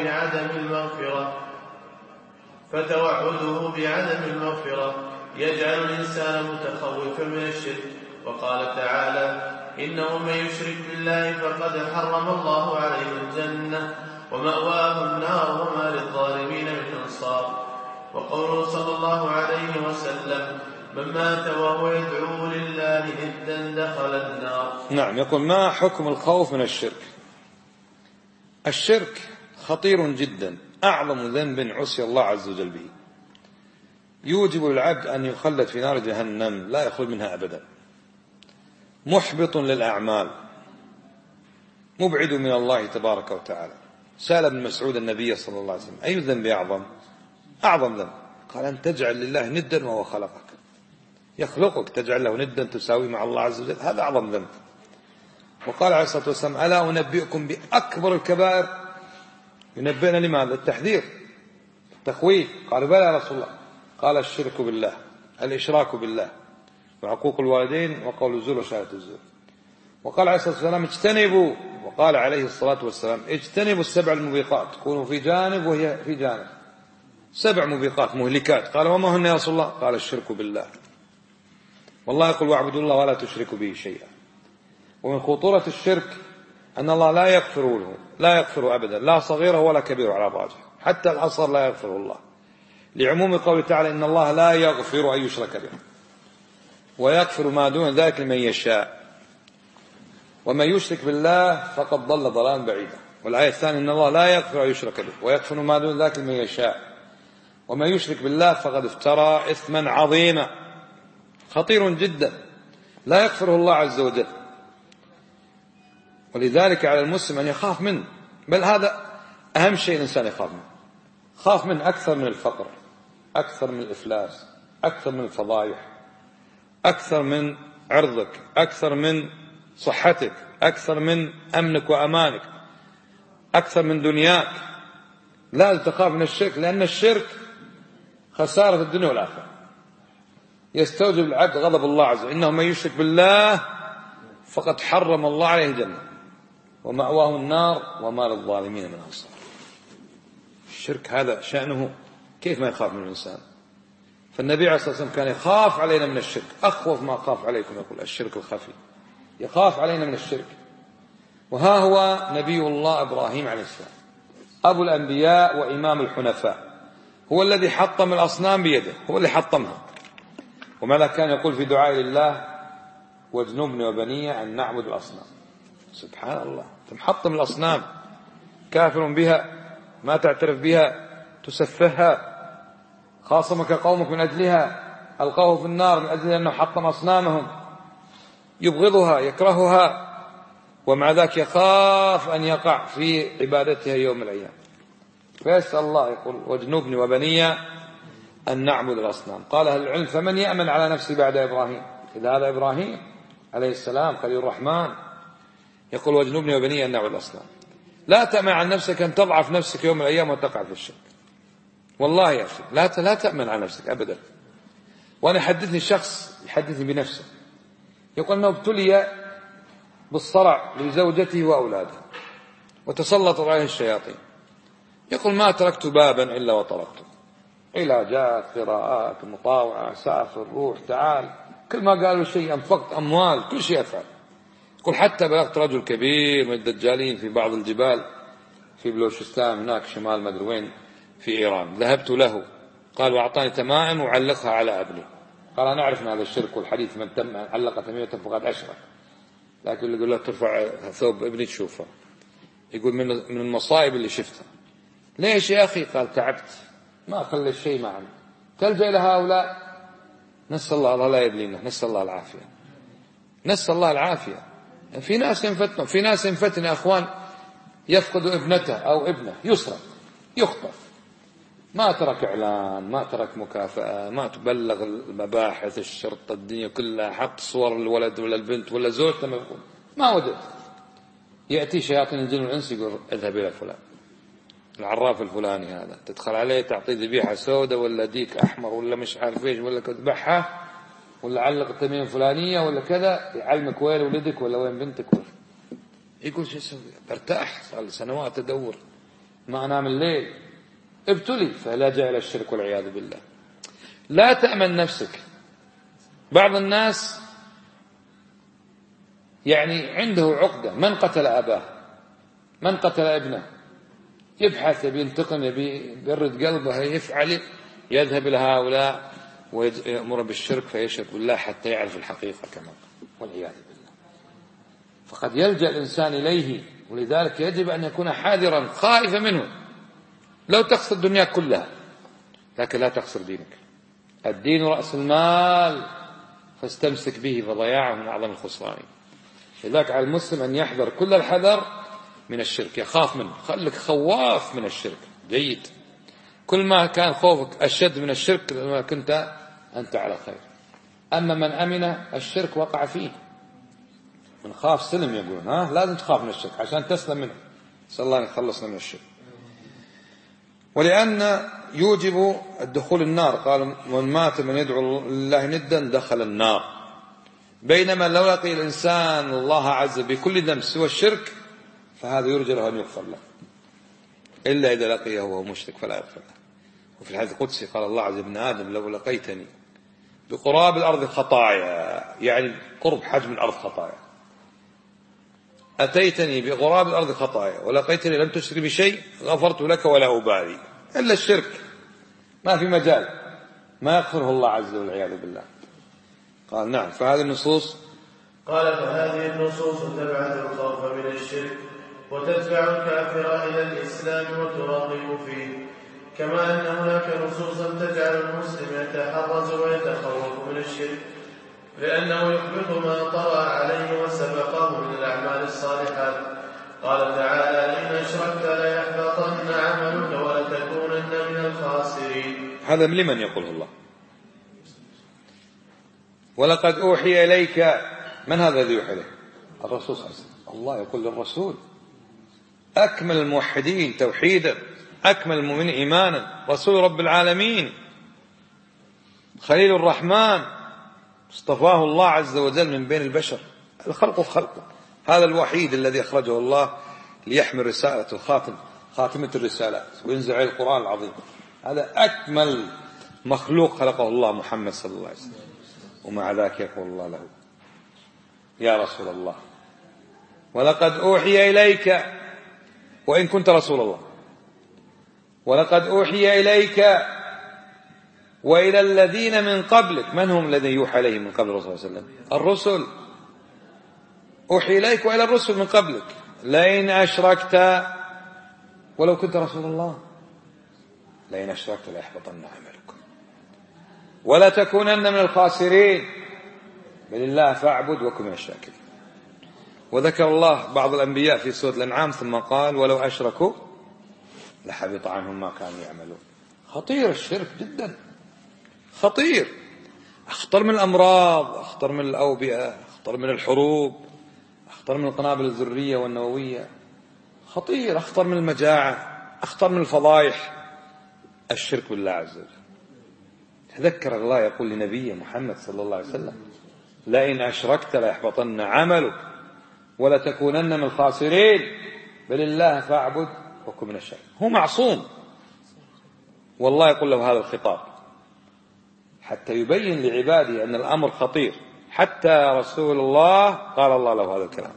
بعدم المغفرة يجعل الإنسان متخوفا من الشرك. وقال تعالى: إنه من يشرك بالله فقد حرم الله عليه الجنة ومأواه النار وما للظالمين من أنصار. وقوله صلى الله عليه وسلم: من مات وهو يدعو لله ندا دخل النار. نعم. يقول: ما حكم الخوف من الشرك؟ الشرك خطير جدا، أعظم ذنب عصي الله عز وجل به، يوجب العبد أن يخلد في نار جهنم لا يخرج منها أبدا، محبط للأعمال، مبعد من الله تبارك وتعالى. سأل ابن مسعود النبي صلى الله عليه وسلم: أي الذنب أعظم؟ أعظم ذنب. قال: أن تجعل لله ندا وهو خلقك، يخلقك تجعل له ندا تساوي مع الله عز وجل، هذا أعظم ذنب. وقال عليه الصلاة والسلام: ألا أنبئكم بأكبر الكبائر؟ ينبئنا لماذا؟ التحذير، التخويف. قال: بلى يا رسول الله. قال: الشرك بالله، الإشراك بالله، وعقوق الوالدين، وقول الزور، وشهادة الزور. وقال عليه الصلاة والسلام: اجتنبوا، وقال عليه الصلاة والسلام: اجتنبوا السبع الموبقات، تكونوا في جانب وهي في جانب، 7 موبقات مهلكات. قال: وما هن يا رسول الله؟ قال: الشرك بالله. والله يقول: واعبدوا الله ولا تشركوا به شيئا. ومن خطورة الشرك أن الله لا يغفر أبدا، لا صغيره ولا كبيره على الراجح، حتى الأصغر لا يغفره الله، لعموم قوله تعالى: إن الله لا يغفر أن يشرك به ويغفر ما دون ذلك لمن يشاء، ومن يشرك بالله فقد ضل ضلالا بعيدا. والآية الثانية: إن الله لا يغفر أن يشرك به ويغفر ما دون ذلك لمن يشاء، ومن يشرك بالله فقد افترى إثما عظيما، خطير جدا لا يغفره الله عز وجل. ولذلك على المسلم أن يخاف منه، بل هذا أهم شيء الإنسان يخاف منه. خاف منه أكثر من الفقر، أكثر من الإفلاس، أكثر من الفضائح، أكثر من عرضك، أكثر من صحتك، أكثر من أمنك وأمانك، أكثر من دنياك. لا تخاف من الشرك، لأن الشرك خسارة الدنيا والآخرة، يستوجب العبد غضب الله عز وجل. إنه من يشرك بالله فقد حرم الله عليه الجنة ومأواه النار وما للظالمين من أنصار. الشرك هذا شأنه، كيف ما يخاف من الإنسان؟ فالنبي عليه الصلاة والسلام كان يخاف علينا من الشرك، أخوف ما أخاف عليكم، يقول: الشرك الخفي، يخاف علينا من الشرك. وها هو نبي الله إبراهيم عليه السلام، أبو الأنبياء وإمام الحنفاء، هو الذي حطم الأصنام بيده، هو اللي حطمها. وماذا كان يقول في دعاء لله: واجنبني وبني أن نعبد الأصنام. سبحان الله، تحطم الأصنام، كافر بها، ما تعترف بها، تسفهها، خاصمك قومك من أجلها، ألقاه في النار من أجل أنه حطم أصنامهم، يبغضها، يكرهها، ومع ذلك يخاف أن يقع في عبادتها يوم الأيام، فيسأل الله، يقول: واجنبني وبني أن نعبد الأصنام. قال أهل العلم: فمن يأمن على نفسه بعد إبراهيم؟ إذا هذا إبراهيم عليه السلام خليل الرحمن يقول: واجنبني وبني أن نعبد الأصنام. لا تأمن عن نفسك أن تضعف نفسك يوم من الأيام وتقع في الشرك، والله يا أخي لا تأمن على نفسك أبدا. وأنا حدثني شخص يحدثني بنفسه، يقول أنه ابتلي بالصرع لزوجته وأولاده وتسلط عليه الشياطين، يقول: ما تركت بابا إلا وطرقته، علاجات، قراءات، مطاوعة، سافر، روح، تعال، كل ما قالوا شيء أنفقت أموال، كل شيء أفعل. يقول: حتى بلغت رجل كبير من الدجالين في بعض الجبال في بلوشستان هناك شمال مدري وين في إيران، ذهبت له، قال: وأعطاني تمائم وعلقها على ابني. قال: أنا أعرف من هذا الشرك والحديث: من تم علق تميمة فقد أشرك. لكن يقول له: ترفع ثوب ابني تشوفه. يقول: من المصائب اللي شفتها. ليش يا أخي؟ قال: تعبت، ما خلى شيء معنا، تلجأ إلى هؤلاء. نسأل الله لا يبلينا، نسأل الله العافية، نسأل الله العافية. في ناس ينفتنوا، في ناس ينفتن يا أخوان، يفقد ابنته أو ابنه، يسرق، يخطف، ما ترك إعلان، ما ترك مكافأة، ما تبلغ المباحث الشرطة الدنيا كلها، حط صور الولد ولا البنت ولا زوجته، ما ودت. يأتي شياطين الجن والإنس يقول اذهب إلى فلان العراف الفلاني هذا، تدخل عليه تعطيه ذبيحة سوداء ولا ديك أحمر ولا مش عارف إيش ولا تذبحها ولا علق التميم الفلانية ولا كذا، يعلمك وين ولدك ولا وين بنتك يقول شو اسوي؟ برتاح، صار لي سنوات أدور ما أنام الليل. ابتلي فلجأ إلى الشرك والعياذ بالله. لا تأمن نفسك. بعض الناس يعني عنده عقدة، من قتل أباه، من قتل ابنه، يبحث يبي ينتقم يبي يبرد قلبه يفعل، يذهب إلى هؤلاء ويأمر بالشرك فيشرك بالله حتى يعرف الحقيقة كما والعياذ بالله. فقد يلجأ الإنسان إليه، ولذلك يجب أن يكون حذرا خائفا منه. لو تخسر الدنيا كلها لكن لا تخسر دينك. الدين رأس المال فاستمسك به، فضياعه من أعظم الخسران. لذلك على المسلم أن يحذر كل الحذر من الشرك، يخاف منه، خلك خواف من الشرك. جيد، كل ما كان خوفك أشد من الشرك ما كنت أنت على خير. أما من أمن الشرك وقع فيه. من خاف سلم يقولون، لازم تخاف من الشرك عشان تسلم منه. نسأل الله أن يخلصنا من الشرك. ولأن يوجب الدخول النار، قال من مات من يدعو الله ندا دخل النار. بينما لو لقي الإنسان الله عز بكل ذنب سوى الشرك فهذا يرجى له أن يغفر له، إلا إذا لقيه وهو مشرك فلا يغفر له. وفي الحديث القدسي قال الله عز ابن آدم لو لقيتني بقراب الأرض خطايا، يعني قرب حجم الأرض خطايا، أتيتني بغراب الأرض خطايا ولقيتني لم تشرك بشيء غفرت لك ولا أبالي. إلا الشرك ما في مجال، ما يغفره الله عز وجل والعياذ بالله. قال نعم، فهذه النصوص تبعث الخوف من الشرك وتدفع الكافر إلى الإسلام وتراقب فيه، كما أن هناك نصوصا تجعل المسلم يتحرز ويتخوف من الشرك لأنه يحبط ما طرأ عليه وسبقه من الأعمال الصالحات. قال تعالى لئن أشركت ليحبطن عملك ولتكونن من الخاسرين. هذا لمن يقوله الله؟ ولقد أوحي إليك، من هذا الذي يوحي إليه؟ الرسول صلى الله عليه وسلم. الله يقول للرسول أكمل الموحدين توحيدا، أكمل المؤمنين إيمانا، رسول رب العالمين، خليل الرحمن، اصطفاه الله عز وجل من بين البشر، الخلق خلقه. هذا الوحيد الذي أخرجه الله ليحمل رسالته، خاتمة الرسالات، وينزل عليه القرآن العظيم. هذا أكمل مخلوق خلقه الله محمد صلى الله عليه وسلم. ومع ذلك يقول الله له يا رسول الله ولقد أوحي إليك، وإن كنت رسول الله، ولقد أوحي إليك وإلى الذين من قبلك. من هم الذين يوحى إليهم من قبل الرسول صلى الله عليه وسلم؟ الرسل. أوحي إليك وإلى الرسل من قبلك لئن أشركت، ولو كنت رسول الله، لئن أشركت ليحبطن عملك ولا تكونن من الخاسرين، بل الله فاعبد وكن من الشاكرين. وذكر الله بعض الأنبياء في سورة الأنعام ثم قال ولو أشركوا لحبط عنهم ما كانوا يعملون. خطير الشرك جدا، خطير، أخطر من الأمراض، أخطر من الأوبئة، أخطر من الحروب، أخطر من القنابل الذرية والنووية، خطير، أخطر من المجاعة، أخطر من الفضائح. الشرك بالله عز وجل. تذكر الله يقول لنبيه محمد صلى الله عليه وسلم لئن أشركت ليحبطن عملك ولتكونن من الخاسرين، بل الله فاعبد وكن من الشاكرين. هو معصوم، والله يقول له هذا الخطاب حتى يبين لعباده أن الأمر خطير. حتى رسول الله قال الله له هذا الكلام.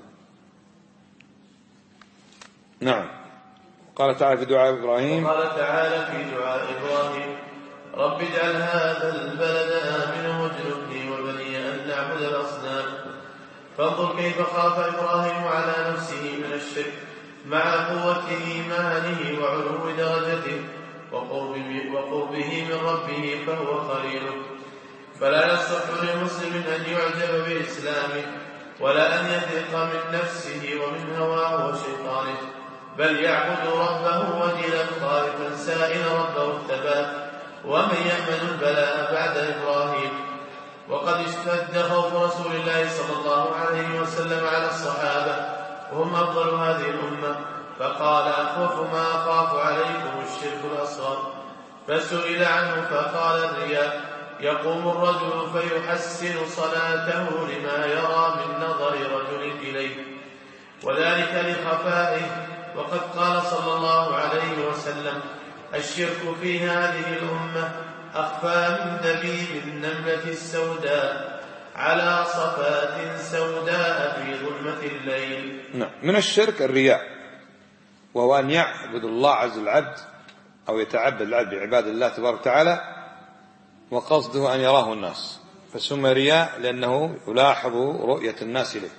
نعم. قال تعالى في دعاء إبراهيم، قال تعالى في دعاء إبراهيم رب اجعل هذا البلد آمنا واجنبني وبني أن نعبد الأصنام. فانظر كيف خاف إبراهيم على نفسه من الشرك مع قوة إيمانه وعلو درجته وقربه من ربه فهو خليله. فلا يصح للمسلم أن يعجب بإسلامه ولا أن يثق من نفسه ومن هواه وشيطانه، بل يعبد ربه وجلا خائفا سائلا ربه الثبات. ومن يأمن البلاء بعد إبراهيم. وقد اشتد خوف رسول الله صلى الله عليه وسلم على الصحابة وهم أفضل هذه الأمة، فقال: أخوف ما أخاف عليكم الشرك الأصغر. فسئل عنه فقال: الرياء. يقوم الرجل فيحسن صلاته لما يرى من نظر رجل إليه، وذلك لخفائه. وقد قال صلى الله عليه وسلم: الشرك في هذه الأمة أخفى من دبيب النملة السوداء على صفات سوداء في ظلمة الليل. نعم. من الشرك الرياء، وهو أن يعبد الله عز العبد أو يتعبد العبد بعباد الله تبارك وتعالى وقصده أن يراه الناس، فسمى رياء لأنه يلاحظ رؤية الناس إليه،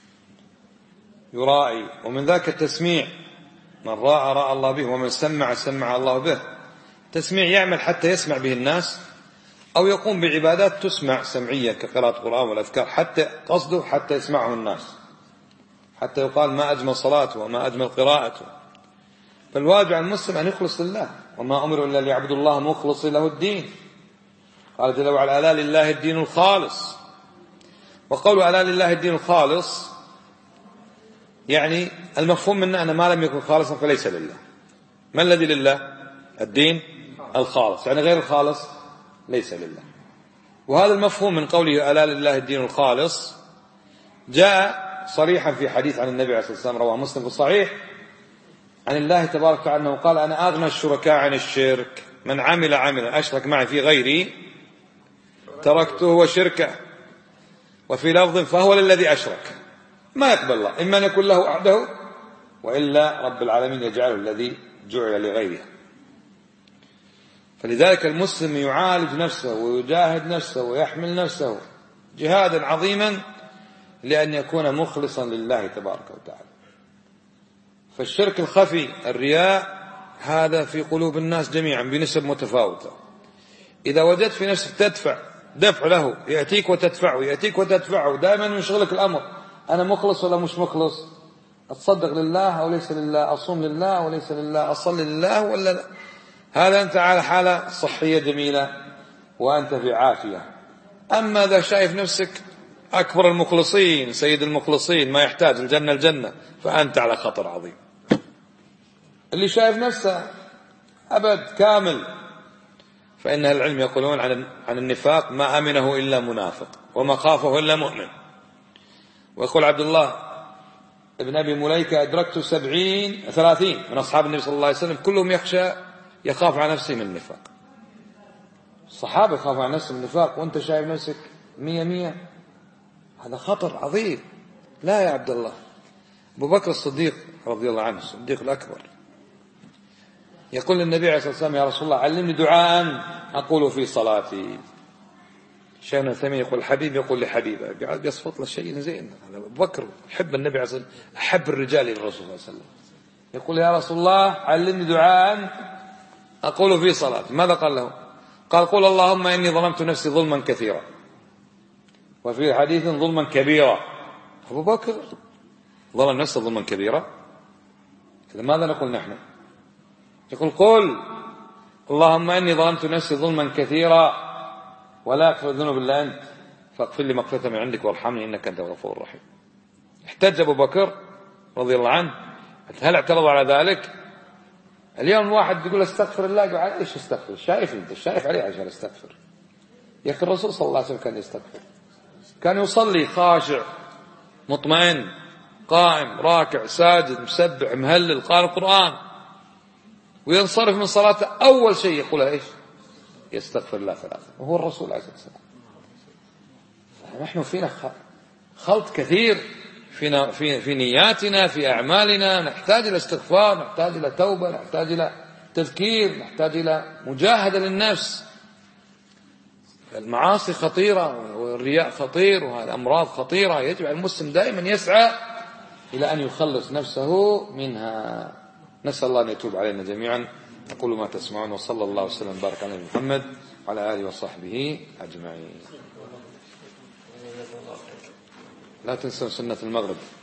يرائي. ومن ذاك التسميع، من راى راى الله به، ومن سمع سمع الله به. تسميع يعمل حتى يسمع به الناس، أو يقوم بعبادات تسمع سمعية كقراءة القرآن والأذكار، حتى قصده حتى يسمعه الناس، حتى يقال ما أجمل صلاته وما أجمل قراءته. فالواجب على المسلم أن يخلص لله، وما أمروا إلا ليعبدوا الله مخلص له الدين. قال جل وعلا: ألا لله الدين الخالص. وقول ألا لله الدين الخالص يعني المفهوم منه أن ما لم يكن خالصا فليس لله. ما الذي لله؟ الدين الخالص، يعني غير الخالص ليس لله. وهذا المفهوم من قوله ألا لله الدين الخالص جاء صريحا في حديث عن النبي عليه الصلاة والسلام رواه مسلم في الصحيح عن الله تبارك وتعالى أنه قال: أنا أغنى الشركاء عن الشرك، من عمل عملا أشرك معي في غيري تركته وشركه. وفي لفظ: فهو للذي أشرك. ما يقبل الله، إما أن يكون له وحده، وإلا رب العالمين يجعله الذي جعل لغيره. فلذلك المسلم يعالج نفسه ويجاهد نفسه ويحمل نفسه جهادا عظيما لأن يكون مخلصا لله تبارك وتعالى. فالشرك الخفي الرياء هذا في قلوب الناس جميعا بنسب متفاوتة. إذا وجدت في نفسك دفع له، يأتيك وتدفعه، يأتيك وتدفعه، دائما يشغلك الأمر: أنا مخلص ولا مش مخلص؟ أتصدق لله أو ليس لله؟ أصوم لله أو ليس لله؟ أصلي لله ولا لا؟ هذا أنت على حالة صحية جميلة وأنت في عافية. أما إذا شايف نفسك أكبر المخلصين سيد المخلصين ما يحتاج الجنة فأنت على خطر عظيم. اللي شايف نفسه أبد كامل، فإن العلم يقولون عن النفاق: ما أمنه إلا منافق وما خافه إلا مؤمن. ويقول عبد الله ابن أبي مليكة: أدركت 30 من أصحاب النبي صلى الله عليه وسلم كلهم يخاف على نفسه من النفاق. الصحابة يخافوا على نفسه من النفاق، وأنت شايف نفسك 100. هذا خطر عظيم. لا يا عبد الله. أبو بكر الصديق رضي الله عنه، الصديق الأكبر، يقول للنبي عليه الصلاة والسلام: يا رسول الله علمني دعاء أقول في صلاتي. شيخنا الثمين يقول: الحبيب يقول لحبيبه، يصفط له شيء زين. أبو بكر يحب النبي عليه الصلاة والسلام، أحب الرجال إلى الرسول صلى الله عليه وسلم. يقول: يا رسول الله علمني دعاء أقول في صلاتي. ماذا قال له؟ قال: قل اللهم إني ظلمت نفسي ظلما كثيرا، وفي حديث ظلما كبيرا. أبو بكر ظلم نفسه ظلما كبيرا. إذا ماذا نقول نحن؟ يقول: قل اللهم إني ظلمت نفسي ظلما كثيرا ولا أغفر الذنوب إلا أنت فاغفر لي مغفرة من عندك وارحمني إنك أنت الغفور الرحيم. احتج أبو بكر رضي الله عنه. هل اعترضوا على ذلك؟ اليوم واحد يقول استغفر الله، يقول: ايش استغفر؟ شايف عليه عشان استغفر. يا أخي الرسول صلى الله عليه وسلم كان يستغفر، كان يصلي خاشع مطمئن قائم راكع ساجد مسبح مهلل قارئ القرآن، وينصرف من صلاته أول شيء يقول إيش؟ يستغفر الله 3. وهو الرسول عليه الصلاة والسلام. نحن فينا خلط كثير في نياتنا في أعمالنا. نحتاج إلى استغفار، نحتاج إلى توبة، نحتاج إلى تذكير، نحتاج إلى مجاهدة للنفس. المعاصي خطيرة والرياء خطير وهذه أمراض خطيرة، يجب على المسلم دائما يسعى إلى أن يخلص نفسه منها. نسأل الله أن يتوب علينا جميعا. أقول ما تسمعون، وصلى الله وسلم وبارك على محمد وعلى آله وصحبه أجمعين. لا تنسوا سنة المغرب.